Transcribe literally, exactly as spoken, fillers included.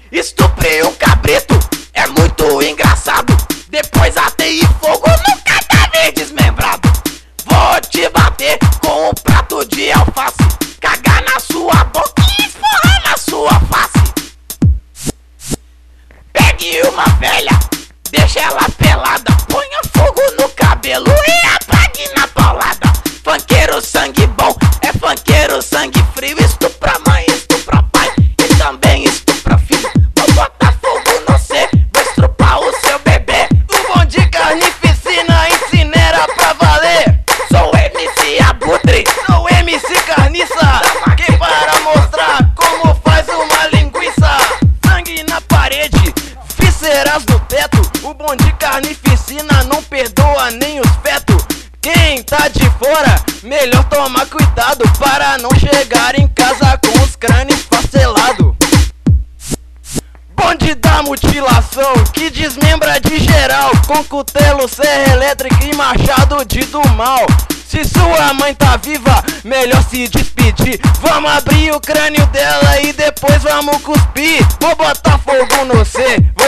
Estuprei um cabrito, é muito engraçado. Depois atei fogo no cadáver desmembrado. Vou te bater com um prato de alface, cagar na sua boca e esforrar na sua face. Pegue uma velha, deixa ela pelada, ponha fogo no cabelo e apague na paulada. Funkeiro sangue bom, é funkeiro sangue frio. Estupra mãe, estupra pai e também estupra filho. Vou botar fogo no cê, vou estrupar o seu bebê. O bom de carnificina incinera pra valer. Sou M C Abutre, Sou M C Carniça, que para mostrar como faz uma linguiça. Sangue na parede, vísceras no teto. O bom de carnificina não perdoa nem os fetos. Quem tá de fora, melhor tomar cuidado para não chegar em casa com os crânios parcelados. Bonde da mutilação, que desmembra de geral, com cutelo, serra elétrica e machado de do mal. Se sua mãe tá viva, melhor se despedir. Vamos abrir o crânio dela e depois vamos cuspir. Vou botar fogo no cê,